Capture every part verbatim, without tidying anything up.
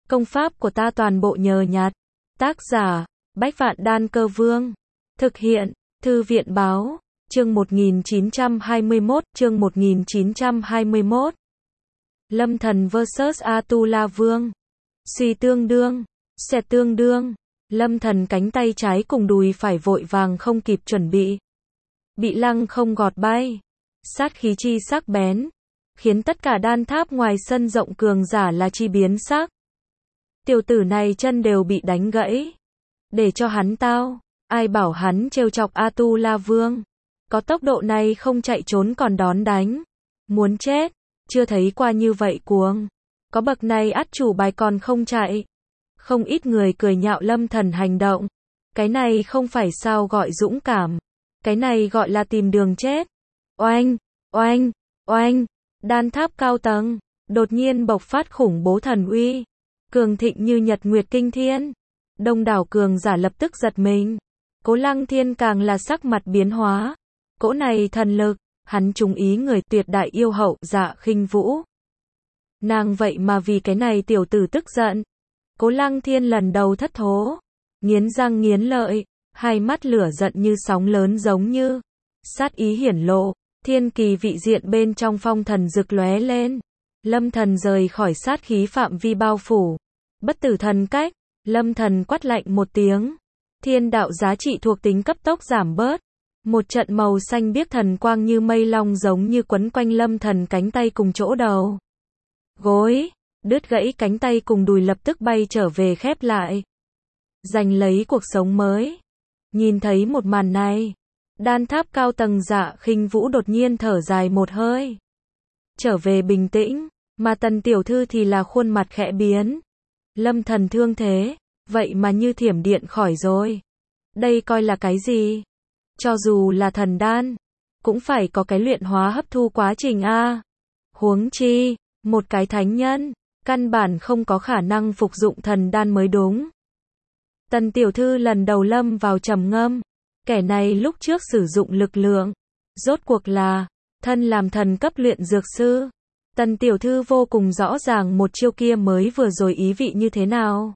Công pháp của ta toàn bộ nhờ nhặt. Tác giả, Bách Vạn Đan Cơ Vương. Thực hiện, Thư viện báo, chương một nghìn chín trăm hai mươi mốt, chương một nghìn chín trăm hai mươi mốt. Lâm Thần versus Atula Vương. Suy tương đương, xẹt tương đương. Lâm Thần cánh tay trái cùng đùi phải vội vàng không kịp chuẩn bị. Bị lăng không gọt bay. Sát khí chi sắc bén. Khiến tất cả đan tháp ngoài sân rộng cường giả là chi biến sắc. Tiểu tử này chân đều bị đánh gãy. Để cho hắn tao. Ai bảo hắn trêu chọc Atula Vương. Có tốc độ này không chạy trốn còn đón đánh. Muốn chết. Chưa thấy qua như vậy cuồng. Có bậc này át chủ bài còn không chạy. Không ít người cười nhạo Lâm Thần hành động. Cái này không phải sao gọi dũng cảm. Cái này gọi là tìm đường chết. Oanh, oanh, oanh. Đan tháp cao tầng. Đột nhiên bộc phát khủng bố thần uy. Cường thịnh như nhật nguyệt kinh thiên. Đông đảo cường giả lập tức giật mình. Cố Lăng Thiên càng là sắc mặt biến hóa. Cỗ này thần lực, hắn trúng ý người tuyệt đại yêu hậu Dạ Khinh Vũ. Nàng vậy mà vì cái này tiểu tử tức giận. Cố Lăng Thiên lần đầu thất thố. Nghiến răng nghiến lợi. Hai mắt lửa giận như sóng lớn giống như. Sát ý hiển lộ. Thiên kỳ vị diện bên trong phong thần rực lóe lên. Lâm Thần rời khỏi sát khí phạm vi bao phủ. Bất tử thần cách. Lâm Thần quát lạnh một tiếng. Thiên đạo giá trị thuộc tính cấp tốc giảm bớt. Một trận màu xanh biếc thần quang như mây long giống như quấn quanh Lâm Thần cánh tay cùng chỗ đầu. Gối. Đứt gãy cánh tay cùng đùi lập tức bay trở về khép lại. Giành lấy cuộc sống mới. Nhìn thấy một màn này. Đan tháp cao tầng Dạ Khinh Vũ đột nhiên thở dài một hơi. Trở về bình tĩnh. Mà Tần tiểu thư thì là khuôn mặt khẽ biến. Lâm Thần thương thế. Vậy mà như thiểm điện khỏi rồi. Đây coi là cái gì? Cho dù là thần đan. Cũng phải có cái luyện hóa hấp thu quá trình a. Huống chi. Một cái thánh nhân. Căn bản không có khả năng phục dụng thần đan mới đúng. Tần tiểu thư lần đầu lâm vào trầm ngâm. Kẻ này lúc trước sử dụng lực lượng. Rốt cuộc là. Thân làm thần cấp luyện dược sư. Tần tiểu thư vô cùng rõ ràng một chiêu kia mới vừa rồi ý vị như thế nào.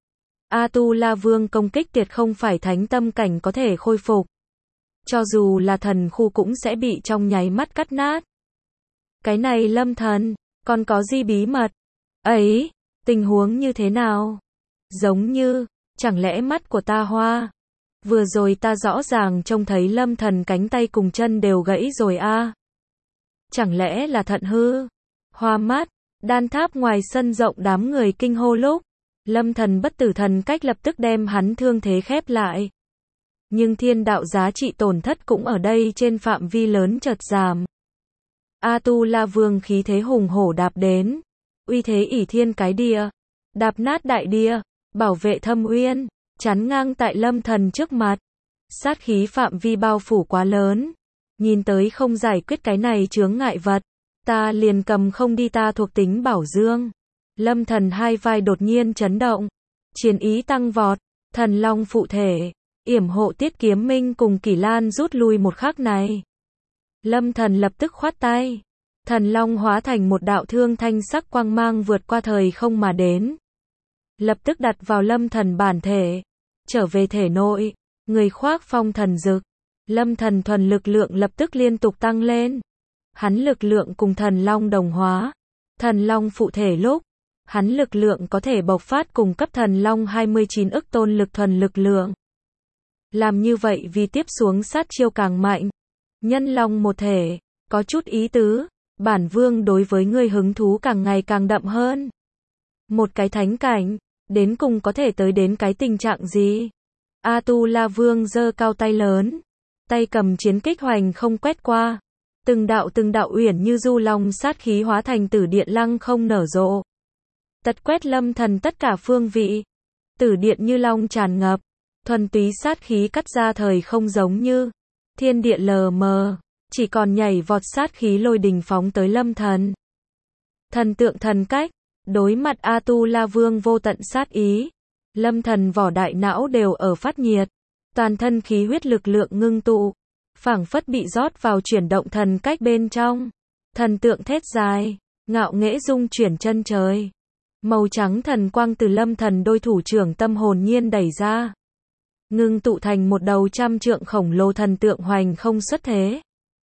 Atula Vương công kích tuyệt không phải thánh tâm cảnh có thể khôi phục. Cho dù là thần khu cũng sẽ bị trong nháy mắt cắt nát. Cái này Lâm Thần, còn có gì bí mật? Ấy, tình huống như thế nào? Giống như, chẳng lẽ mắt của ta hoa? Vừa rồi ta rõ ràng trông thấy Lâm Thần cánh tay cùng chân đều gãy rồi a. À? Chẳng lẽ là thận hư? Hoa mắt, đan tháp ngoài sân rộng đám người kinh hô lúc. Lâm Thần bất tử thần cách lập tức đem hắn thương thế khép lại. Nhưng thiên đạo giá trị tổn thất cũng ở đây trên phạm vi lớn chợt giảm. Atula Vương khí thế hùng hổ đạp đến. Uy thế ỷ thiên cái địa. Đạp nát đại địa. Bảo vệ thâm uyên. Chắn ngang tại Lâm Thần trước mặt. Sát khí phạm vi bao phủ quá lớn. Nhìn tới không giải quyết cái này chướng ngại vật. Ta liền cầm không đi ta thuộc tính bảo dương. Lâm Thần hai vai đột nhiên chấn động. Chiến ý tăng vọt. Thần long phụ thể. Yểm hộ Tiết Kiếm Minh cùng Kỷ Lan rút lui một khắc này. Lâm Thần lập tức khoát tay. Thần long hóa thành một đạo thương thanh sắc quang mang vượt qua thời không mà đến. Lập tức đặt vào Lâm Thần bản thể. Trở về thể nội. Người khoác phong thần dực. Lâm Thần thuần lực lượng lập tức liên tục tăng lên. Hắn lực lượng cùng thần long đồng hóa. Thần long phụ thể lúc. Hắn lực lượng có thể bộc phát cùng cấp thần long hai mươi chín ức tôn lực thuần lực lượng. Làm như vậy vì tiếp xuống sát chiêu càng mạnh. Nhân long một thể. Có chút ý tứ. Bản vương đối với ngươi hứng thú càng ngày càng đậm hơn. Một cái thánh cảnh. Đến cùng có thể tới đến cái tình trạng gì? Atula Vương giơ cao tay lớn. Tay cầm chiến kích hoành không quét qua. Từng đạo từng đạo uyển như du long sát khí hóa thành tử điện lăng không nở rộ. Tật quét Lâm Thần tất cả phương vị. Tử điện như long tràn ngập. Thuần túy sát khí cắt ra thời không giống như. Thiên địa lờ mờ. Chỉ còn nhảy vọt sát khí lôi đình phóng tới Lâm Thần. Thần tượng thần cách. Đối mặt Atula Vương vô tận sát ý. Lâm Thần vỏ đại não đều ở phát nhiệt. Toàn thân khí huyết lực lượng ngưng tụ. Phảng phất bị rót vào chuyển động thần cách bên trong. Thần tượng thét dài. Ngạo nghễ dung chuyển chân trời. Màu trắng thần quang từ lâm thần đôi thủ trưởng tâm hồn nhiên đẩy ra. Ngưng tụ thành một đầu trăm trượng khổng lồ thần tượng hoành không xuất thế.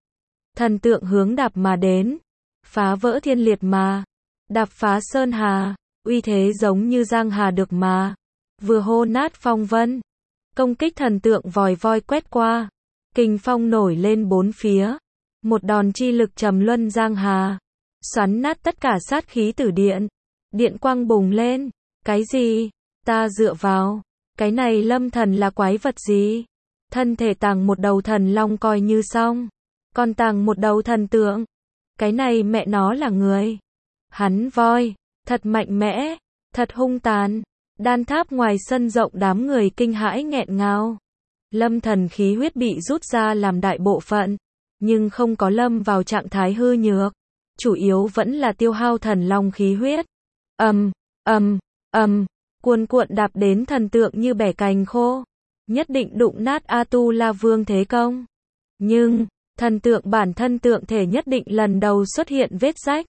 Thần tượng hướng đạp mà đến. Phá vỡ thiên liệt mà. Đạp phá sơn hà. Uy thế giống như giang hà được mà. Vừa hô nát phong vân. Công kích thần tượng vòi voi quét qua. Kình phong nổi lên bốn phía. Một đòn chi lực trầm luân giang hà. Xoắn nát tất cả sát khí tử điện. Điện quang bùng lên. Cái gì? Ta dựa vào. Cái này lâm thần là quái vật gì? Thân thể tàng một đầu thần long coi như xong. Còn tàng một đầu thần tượng. Cái này mẹ nó là người. Hắn voi. Thật mạnh mẽ. Thật hung tàn. Đan tháp ngoài sân rộng đám người kinh hãi nghẹn ngào. Lâm thần khí huyết bị rút ra làm đại bộ phận. Nhưng không có lâm vào trạng thái hư nhược. Chủ yếu vẫn là tiêu hao thần long khí huyết. Ầm, ầm, ầm, cuồn cuộn đạp đến thần tượng như bẻ cành khô. Nhất định đụng nát A-tu-la vương thế công. Nhưng, thần tượng bản thân tượng thể nhất định lần đầu xuất hiện vết rách.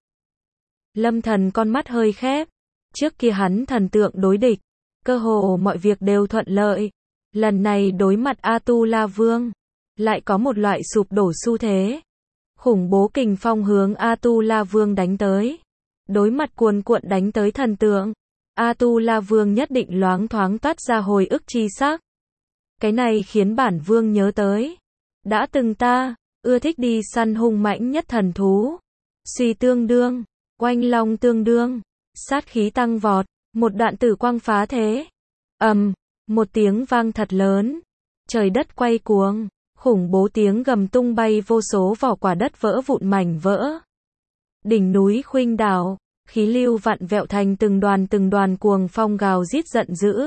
Lâm thần con mắt hơi khép. Trước kia hắn thần tượng đối địch. Cơ hồ mọi việc đều thuận lợi. Lần này đối mặt A-tu-la vương. Lại có một loại sụp đổ xu thế. Khủng bố kình phong hướng A-tu-la vương đánh tới. Đối mặt cuồn cuộn đánh tới thần tượng. A-tu-la vương nhất định loáng thoáng toát ra hồi ức chi sắc. Cái này khiến bản vương nhớ tới. Đã từng ta, ưa thích đi săn hung mãnh nhất thần thú. Suy tương đương, oanh long tương đương, sát khí tăng vọt, một đoạn tử quang phá thế. Ầm, một tiếng vang thật lớn. Trời đất quay cuồng, khủng bố tiếng gầm tung bay vô số vỏ quả đất vỡ vụn mảnh vỡ. Đỉnh núi khuynh đảo, khí lưu vặn vẹo thành từng đoàn từng đoàn cuồng phong gào rít giận dữ.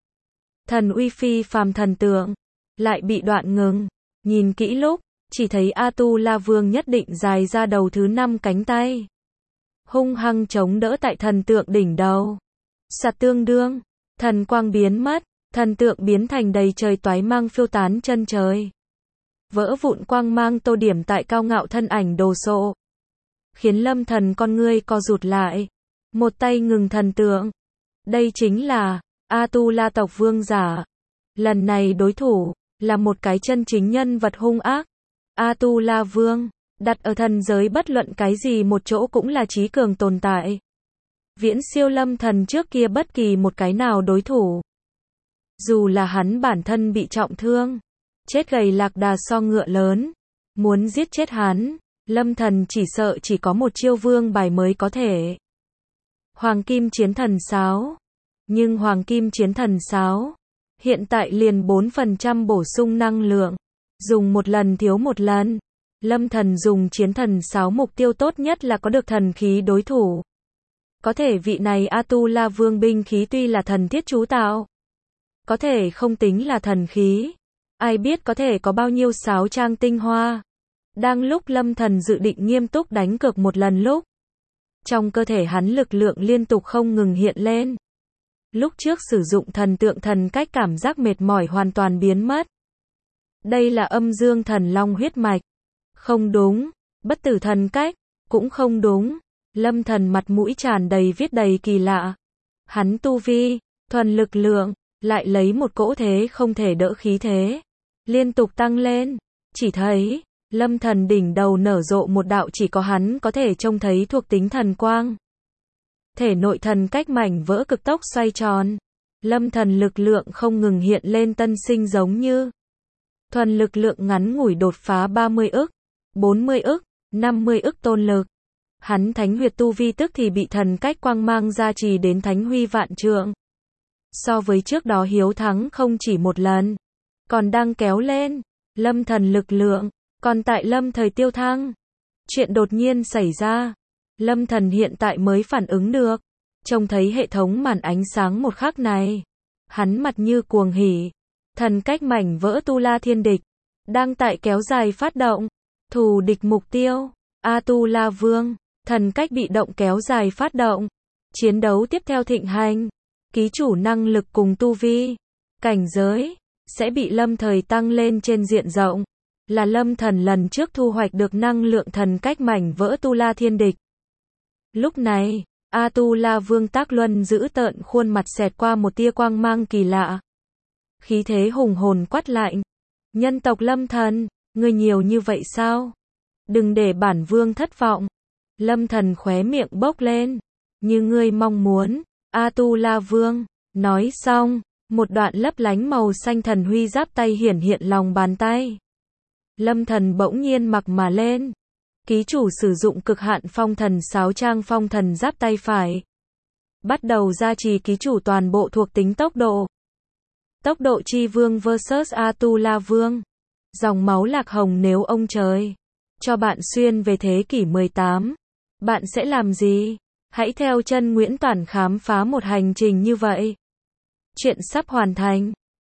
Thần uy phi phàm thần tượng, lại bị đoạn ngừng. Nhìn kỹ lúc, chỉ thấy A-tu-la vương nhất định dài ra đầu thứ năm cánh tay. Hung hăng chống đỡ tại thần tượng đỉnh đầu. Sạt tương đương, thần quang biến mất, thần tượng biến thành đầy trời toái mang phiêu tán chân trời. Vỡ vụn quang mang tô điểm tại cao ngạo thân ảnh đồ sộ. Khiến lâm thần con ngươi co rụt lại. Một tay ngừng thần tượng. Đây chính là A-tu-la tộc vương giả. Lần này đối thủ là một cái chân chính nhân vật hung ác. A-tu-la vương, đặt ở thần giới bất luận cái gì một chỗ cũng là trí cường tồn tại. Viễn siêu lâm thần trước kia bất kỳ một cái nào đối thủ. Dù là hắn bản thân bị trọng thương, chết gầy lạc đà so ngựa lớn, muốn giết chết hắn, lâm thần chỉ sợ chỉ có một chiêu vương bài mới có thể. Hoàng kim chiến thần sáo. Nhưng hoàng kim chiến thần sáo hiện tại liền bốn phần trăm bổ sung năng lượng, dùng một lần thiếu một lần. Lâm thần dùng chiến thần sáo mục tiêu tốt nhất là có được thần khí đối thủ. Có thể vị này A-tu-la vương binh khí tuy là thần thiết chú tạo, có thể không tính là thần khí. Ai biết có thể có bao nhiêu sáo trang tinh hoa. Đang lúc lâm thần dự định nghiêm túc đánh cược một lần lúc, trong cơ thể hắn lực lượng liên tục không ngừng hiện lên. Lúc trước sử dụng thần tượng thần cách cảm giác mệt mỏi hoàn toàn biến mất. Đây là âm dương thần long huyết mạch. Không đúng. Bất tử thần cách. Cũng không đúng. Lâm thần mặt mũi tràn đầy viết đầy kỳ lạ. Hắn tu vi, thuần lực lượng, lại lấy một cỗ thế không thể đỡ khí thế. Liên tục tăng lên. Chỉ thấy, lâm thần đỉnh đầu nở rộ một đạo chỉ có hắn có thể trông thấy thuộc tính thần quang. Thể nội thần cách mảnh vỡ cực tốc xoay tròn. Lâm thần lực lượng không ngừng hiện lên tân sinh giống như. Thuần lực lượng ngắn ngủi đột phá ba mươi ức, bốn mươi ức, năm mươi ức tôn lực. Hắn thánh huyệt tu vi tức thì bị thần cách quang mang gia trì đến thánh huy vạn trượng. So với trước đó hiếu thắng không chỉ một lần. Còn đang kéo lên. Lâm thần lực lượng. Còn tại lâm thời tiêu thăng. Chuyện đột nhiên xảy ra. Lâm thần hiện tại mới phản ứng được. Trông thấy hệ thống màn ánh sáng một khắc này. Hắn mặt như cuồng hỉ. Thần cách mảnh vỡ tu la thiên địch. Đang tại kéo dài phát động. Thù địch mục tiêu. A-tu-la vương. Thần cách bị động kéo dài phát động. Chiến đấu tiếp theo thịnh hành. Ký chủ năng lực cùng tu vi. Cảnh giới. Sẽ bị lâm thời tăng lên trên diện rộng. Là lâm thần lần trước thu hoạch được năng lượng thần cách mảnh vỡ tu la thiên địch. Lúc này, Atula Vương Tác Luân giữ tợn khuôn mặt xẹt qua một tia quang mang kỳ lạ. Khí thế hùng hồn quát lạnh. Nhân tộc Lâm Thần, ngươi nhiều như vậy sao? Đừng để bản vương thất vọng. Lâm Thần khóe miệng bốc lên. Như ngươi mong muốn, Atula Vương. Nói xong, một đoạn lấp lánh màu xanh thần huy giáp tay hiển hiện lòng bàn tay. Lâm Thần bỗng nhiên mặc mà lên. Ký chủ sử dụng cực hạn phong thần sáo trang phong thần giáp tay phải. Bắt đầu gia trì ký chủ toàn bộ thuộc tính tốc độ. Tốc độ chi vương versus Atula Vương. Dòng máu lạc hồng nếu ông trời cho bạn xuyên về thế kỷ mười tám, bạn sẽ làm gì? Hãy theo chân Nguyễn Toản khám phá một hành trình như vậy. Chuyện sắp hoàn thành.